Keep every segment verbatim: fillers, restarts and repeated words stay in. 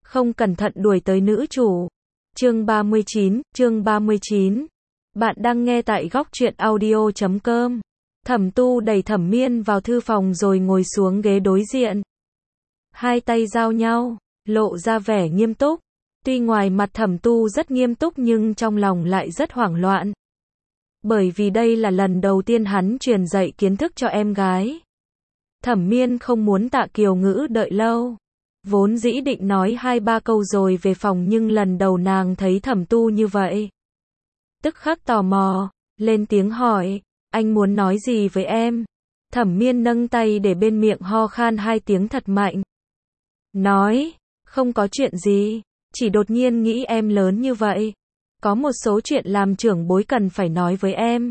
không cẩn thận đuổi tới nữ chủ. Chương ba mươi chín, chương ba mươi chín. Bạn đang nghe tại góc truyện audio chấm com. Thẩm Tu đẩy Thẩm Miên vào thư phòng rồi ngồi xuống ghế đối diện. Hai tay giao nhau, lộ ra vẻ nghiêm túc. Tuy ngoài mặt Thẩm Tu rất nghiêm túc nhưng trong lòng lại rất hoảng loạn. Bởi vì đây là lần đầu tiên hắn truyền dạy kiến thức cho em gái. Thẩm Miên không muốn Tạ Kiều Ngữ đợi lâu. Vốn dĩ định nói hai ba câu rồi về phòng nhưng lần đầu nàng thấy Thẩm Tu như vậy. Tức khắc tò mò, lên tiếng hỏi, anh muốn nói gì với em? Thẩm Miên nâng tay để bên miệng ho khan hai tiếng thật mạnh. Nói, không có chuyện gì, chỉ đột nhiên nghĩ em lớn như vậy. Có một số chuyện làm trưởng bối cần phải nói với em.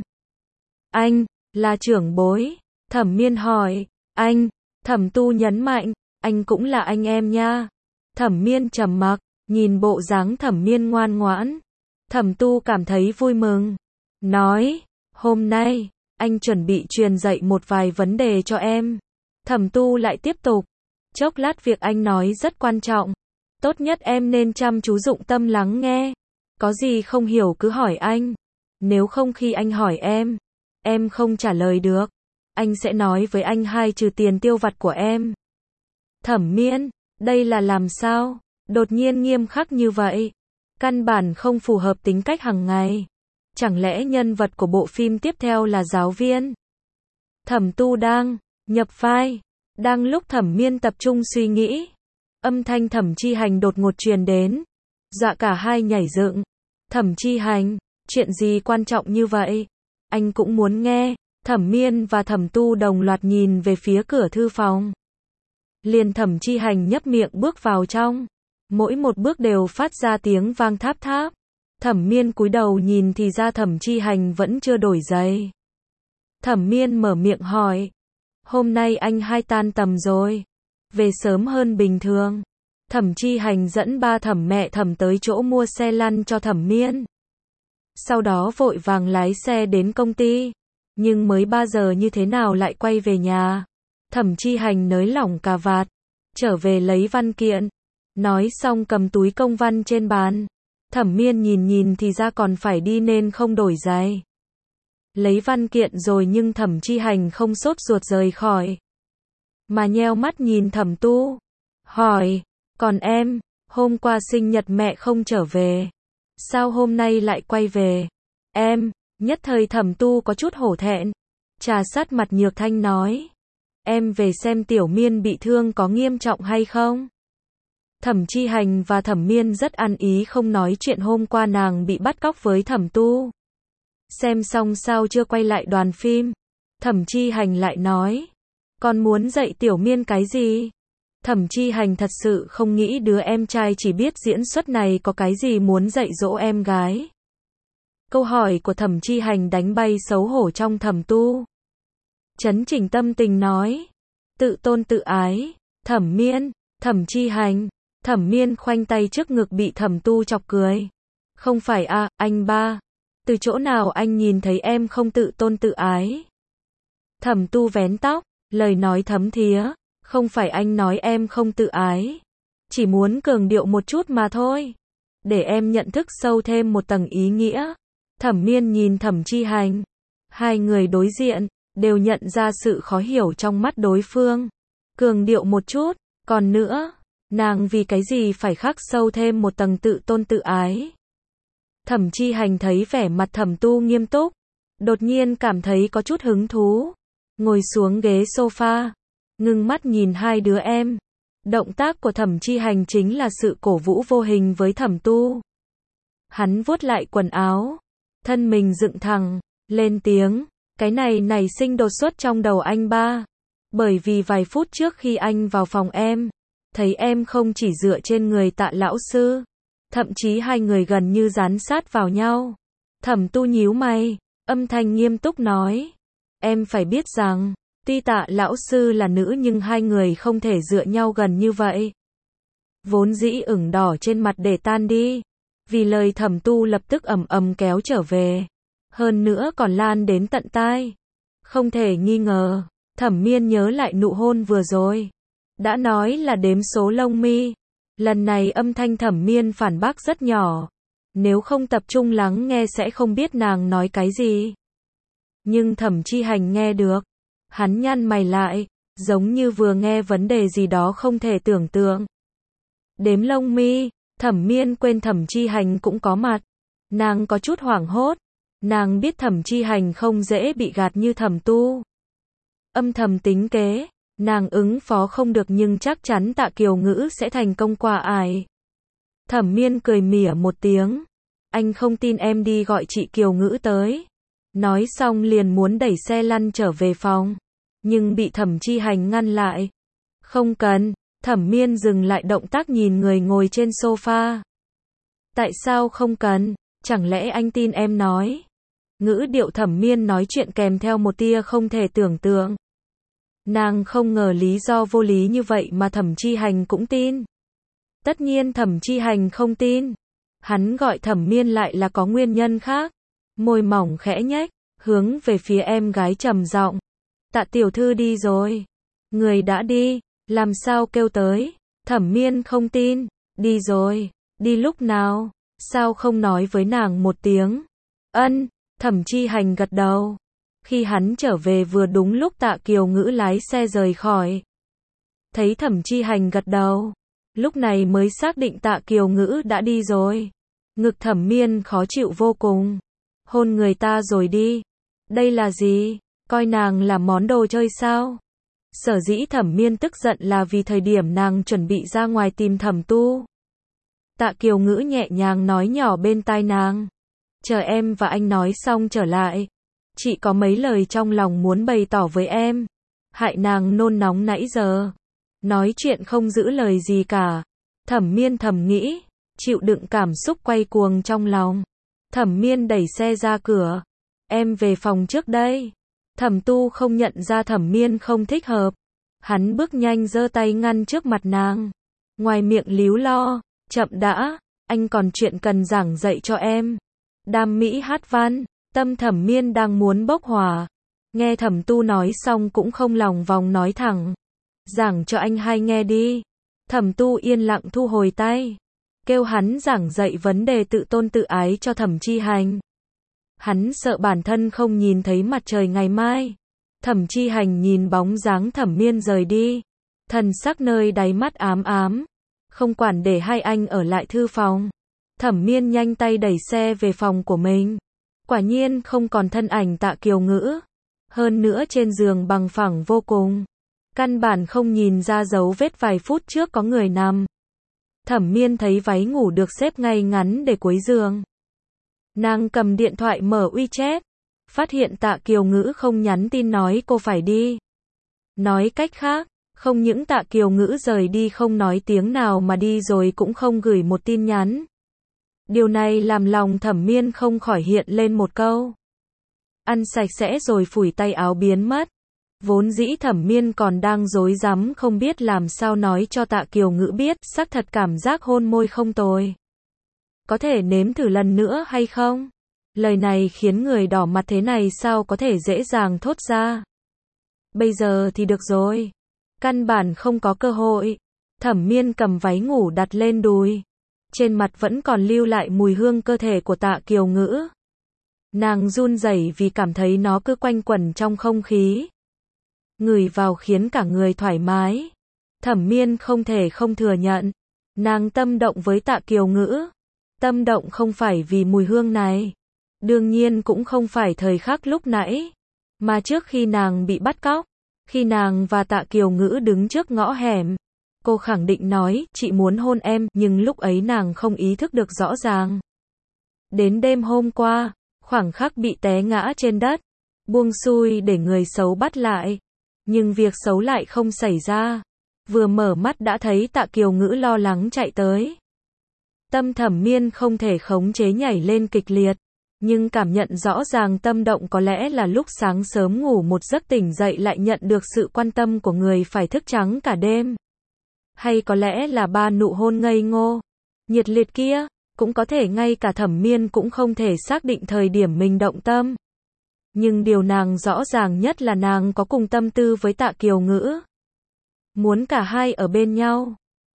Anh, là trưởng bối? Thẩm Miên hỏi, anh, Thẩm Tu nhấn mạnh, anh cũng là anh em nha. Thẩm Miên trầm mặc, nhìn bộ dáng Thẩm Miên ngoan ngoãn. Thẩm Tu cảm thấy vui mừng. Nói, hôm nay, anh chuẩn bị truyền dạy một vài vấn đề cho em. Thẩm Tu lại tiếp tục. Chốc lát việc anh nói rất quan trọng. Tốt nhất em nên chăm chú dụng tâm lắng nghe. Có gì không hiểu cứ hỏi anh. Nếu không khi anh hỏi em, em không trả lời được, anh sẽ nói với anh hai trừ tiền tiêu vặt của em. Thẩm Miên, đây là làm sao? Đột nhiên nghiêm khắc như vậy. Căn bản không phù hợp tính cách hàng ngày. Chẳng lẽ nhân vật của bộ phim tiếp theo là giáo viên? Thẩm Tu đang nhập vai. Đang lúc Thẩm Miên tập trung suy nghĩ, âm thanh Thẩm Chi Hành đột ngột truyền đến. Dọa cả hai nhảy dựng. Thẩm Chi Hành, chuyện gì quan trọng như vậy? Anh cũng muốn nghe. Thẩm Miên và Thẩm Tu đồng loạt nhìn về phía cửa thư phòng. Liền Thẩm Chi Hành nhấp miệng bước vào trong. Mỗi một bước đều phát ra tiếng vang tháp tháp. Thẩm Miên cúi đầu nhìn thì ra Thẩm Chi Hành vẫn chưa đổi giày. Thẩm Miên mở miệng hỏi. Hôm nay anh hai tan tầm rồi. Về sớm hơn bình thường. Thẩm Chi Hành dẫn ba Thẩm mẹ Thẩm tới chỗ mua xe lăn cho Thẩm Miên. Sau đó vội vàng lái xe đến công ty. Nhưng mới ba giờ như thế nào lại quay về nhà. Thẩm Chi Hành nới lỏng cà vạt. Trở về lấy văn kiện. Nói xong cầm túi công văn trên bàn. Thẩm Miên nhìn nhìn thì ra còn phải đi nên không đổi giày. Lấy văn kiện rồi nhưng Thẩm Chi Hành không sốt ruột rời khỏi. Mà nheo mắt nhìn Thẩm Tu. Hỏi, còn em, hôm qua sinh nhật mẹ không trở về. Sao hôm nay lại quay về? Em, nhất thời Thẩm Tu có chút hổ thẹn. Trà sát mặt Nhược Thanh nói. Em về xem Tiểu Miên bị thương có nghiêm trọng hay không? Thẩm Chi Hành và Thẩm Miên rất ăn ý không nói chuyện hôm qua nàng bị bắt cóc với Thẩm Tu. Xem xong sao chưa quay lại đoàn phim? Thẩm Chi Hành lại nói. Con muốn dạy Tiểu Miên cái gì? Thẩm Chi Hành thật sự không nghĩ đứa em trai chỉ biết diễn xuất này có cái gì muốn dạy dỗ em gái. Câu hỏi của Thẩm Chi Hành đánh bay xấu hổ trong Thẩm Tu. Chấn chỉnh tâm tình nói. Tự tôn tự ái. Thẩm Miên, Thẩm Chi Hành. Thẩm Miên khoanh tay trước ngực bị Thẩm Tu chọc cười. Không phải à, anh ba. Từ chỗ nào anh nhìn thấy em không tự tôn tự ái? Thẩm Tu vén tóc, lời nói thấm thía. Không phải anh nói em không tự ái. Chỉ muốn cường điệu một chút mà thôi. Để em nhận thức sâu thêm một tầng ý nghĩa. Thẩm Miên nhìn Thẩm Chi Hành. Hai người đối diện, đều nhận ra sự khó hiểu trong mắt đối phương. Cường điệu một chút, còn nữa, nàng vì cái gì phải khắc sâu thêm một tầng tự tôn tự ái. Thẩm Chi Hành thấy vẻ mặt Thẩm Tu nghiêm túc. Đột nhiên cảm thấy có chút hứng thú. Ngồi xuống ghế sofa. Ngưng mắt nhìn hai đứa em. Động tác của Thẩm Chi Hành chính là sự cổ vũ vô hình với Thẩm Tu. Hắn vuốt lại quần áo. Thân mình dựng thẳng. Lên tiếng. Cái này nảy sinh đột xuất trong đầu anh ba. Bởi vì vài phút trước khi anh vào phòng em. Thấy em không chỉ dựa trên người Tạ lão sư. Thậm chí hai người gần như dán sát vào nhau. Thẩm Tu nhíu mày. Âm thanh nghiêm túc nói. Em phải biết rằng. Tuy Tạ lão sư là nữ nhưng hai người không thể dựa nhau gần như vậy. Vốn dĩ ửng đỏ trên mặt để tan đi. Vì lời Thẩm Tu lập tức ầm ầm kéo trở về. Hơn nữa còn lan đến tận tai. Không thể nghi ngờ. Thẩm Miên nhớ lại nụ hôn vừa rồi. Đã nói là đếm số lông mi. Lần này âm thanh Thẩm Miên phản bác rất nhỏ. Nếu không tập trung lắng nghe sẽ không biết nàng nói cái gì. Nhưng Thẩm Chi Hành nghe được. Hắn nhăn mày lại, giống như vừa nghe vấn đề gì đó không thể tưởng tượng. Đếm lông mi, Thẩm Miên quên Thẩm Chi Hành cũng có mặt. Nàng có chút hoảng hốt. Nàng biết Thẩm Chi Hành không dễ bị gạt như Thẩm Tu. Âm thầm tính kế, nàng ứng phó không được nhưng chắc chắn Tạ Kiều Ngữ sẽ thành công qua ải. Thẩm Miên cười mỉa một tiếng. Anh không tin em đi gọi chị Kiều Ngữ tới. Nói xong liền muốn đẩy xe lăn trở về phòng. Nhưng bị Thẩm Chi Hành ngăn lại. Không cần, Thẩm Miên dừng lại động tác nhìn người ngồi trên sofa. Tại sao không cần, chẳng lẽ anh tin em nói? Ngữ điệu Thẩm Miên nói chuyện kèm theo một tia không thể tưởng tượng. Nàng không ngờ lý do vô lý như vậy mà Thẩm Chi Hành cũng tin. Tất nhiên Thẩm Chi Hành không tin. Hắn gọi Thẩm Miên lại là có nguyên nhân khác. Môi mỏng khẽ nhếch, hướng về phía em gái trầm giọng. Tạ tiểu thư đi rồi. Người đã đi, làm sao kêu tới? Thẩm Miên không tin. Đi rồi, đi lúc nào? Sao không nói với nàng một tiếng? Ân, Thẩm Chi Hành gật đầu. Khi hắn trở về vừa đúng lúc Tạ Kiều Ngữ lái xe rời khỏi. Thấy Thẩm Chi Hành gật đầu, lúc này mới xác định Tạ Kiều Ngữ đã đi rồi. Ngực Thẩm Miên khó chịu vô cùng. Hôn người ta rồi đi. Đây là gì? Coi nàng là món đồ chơi sao? Sở dĩ Thẩm Miên tức giận là vì thời điểm nàng chuẩn bị ra ngoài tìm Thẩm Tu. Tạ Kiều Ngữ nhẹ nhàng nói nhỏ bên tai nàng. Chờ em và anh nói xong trở lại. Chị có mấy lời trong lòng muốn bày tỏ với em. Hại nàng nôn nóng nãy giờ. Nói chuyện không giữ lời gì cả. Thẩm Miên thầm nghĩ. Chịu đựng cảm xúc quay cuồng trong lòng. Thẩm Miên đẩy xe ra cửa. Em về phòng trước đây. Thẩm Tu không nhận ra Thẩm Miên không thích hợp. Hắn bước nhanh giơ tay ngăn trước mặt nàng. Ngoài miệng líu lo. Chậm đã, anh còn chuyện cần giảng dạy cho em. Đam mỹ hát văn, tâm Thẩm Miên đang muốn bốc hỏa. Nghe Thẩm Tu nói xong cũng không lòng vòng nói thẳng. Giảng cho anh hay nghe đi. Thẩm Tu yên lặng thu hồi tay. Kêu hắn giảng dạy vấn đề tự tôn tự ái cho Thẩm Chi Hành. Hắn sợ bản thân không nhìn thấy mặt trời ngày mai. Thẩm Chi Hành nhìn bóng dáng Thẩm Miên rời đi. Thần sắc nơi đáy mắt ám ám. Không quản để hai anh ở lại thư phòng. Thẩm Miên nhanh tay đẩy xe về phòng của mình. Quả nhiên không còn thân ảnh Tạ Kiều Ngữ. Hơn nữa trên giường bằng phẳng vô cùng. Căn bản không nhìn ra dấu vết vài phút trước có người nằm. Thẩm Miên thấy váy ngủ được xếp ngay ngắn để cuối giường. Nàng cầm điện thoại mở WeChat. Phát hiện Tạ Kiều Ngữ không nhắn tin nói cô phải đi. Nói cách khác. Không những Tạ Kiều Ngữ rời đi không nói tiếng nào mà đi rồi cũng không gửi một tin nhắn. Điều này làm lòng Thẩm Miên không khỏi hiện lên một câu. Ăn sạch sẽ rồi phủi tay áo biến mất. Vốn dĩ Thẩm Miên còn đang rối rắm không biết làm sao nói cho Tạ Kiều Ngữ biết, xác thật cảm giác hôn môi không tồi. Có thể nếm thử lần nữa hay không? Lời này khiến người đỏ mặt thế này sao có thể dễ dàng thốt ra. Bây giờ thì được rồi. Căn bản không có cơ hội. Thẩm Miên cầm váy ngủ đặt lên đùi. Trên mặt vẫn còn lưu lại mùi hương cơ thể của Tạ Kiều Ngữ. Nàng run rẩy vì cảm thấy nó cứ quanh quẩn trong không khí. Ngửi vào khiến cả người thoải mái. Thẩm Miên không thể không thừa nhận. Nàng tâm động với Tạ Kiều Ngữ. Tâm động không phải vì mùi hương này. Đương nhiên cũng không phải thời khắc lúc nãy. Mà trước khi nàng bị bắt cóc. Khi nàng và Tạ Kiều Ngữ đứng trước ngõ hẻm. Cô khẳng định nói, chị muốn hôn em, nhưng lúc ấy nàng không ý thức được rõ ràng. Đến đêm hôm qua, khoảng khắc bị té ngã trên đất. Buông xuôi để người xấu bắt lại. Nhưng việc xấu lại không xảy ra. Vừa mở mắt đã thấy Tạ Kiều Ngữ lo lắng chạy tới. Tâm Thẩm Miên không thể khống chế nhảy lên kịch liệt. Nhưng cảm nhận rõ ràng tâm động có lẽ là lúc sáng sớm ngủ một giấc tỉnh dậy lại nhận được sự quan tâm của người phải thức trắng cả đêm. Hay có lẽ là ba nụ hôn ngây ngô, nhiệt liệt kia, cũng có thể ngay cả Thẩm Miên cũng không thể xác định thời điểm mình động tâm. Nhưng điều nàng rõ ràng nhất là nàng có cùng tâm tư với Tạ Kiều Ngữ. Muốn cả hai ở bên nhau.